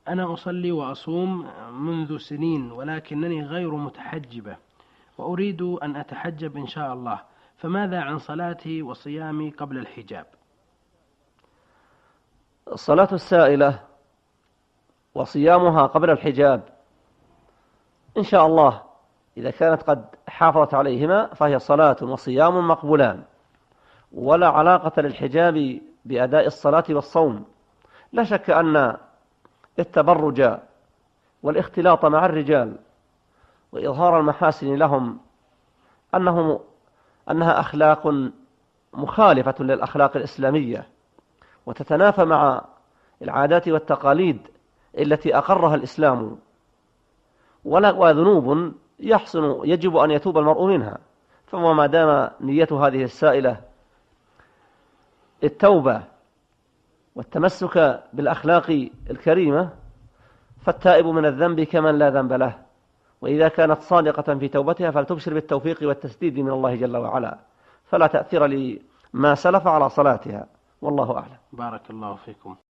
أنا أصلي وأصوم منذ سنين، ولكنني غير متحجبة، وأريد أن أتحجب إن شاء الله، فماذا عن صلاتي وصيامي قبل الحجاب؟ الصلاة السائلة وصيامها قبل الحجاب إن شاء الله إذا كانت قد حافظت عليهما فهي صلاة وصيام مقبولان، ولا علاقة للحجاب بأداء الصلاة والصوم. لا شك أن التبرج والاختلاط مع الرجال وإظهار المحاسن لهم أنها أخلاق مخالفة للأخلاق الإسلامية، وتتنافى مع العادات والتقاليد التي أقرها الإسلام، وذنوب يجب أن يتوب المرء منها. فما دام نية هذه السائلة التوبة والتمسك بالأخلاق الكريمة، فالتائب من الذنب كمن لا ذنب له. وإذا كانت صادقة في توبتها فلتبشر بالتوفيق والتسديد من الله جل وعلا، فلا تأثير لما سلف على صلاتها، والله أعلم. بارك الله فيكم.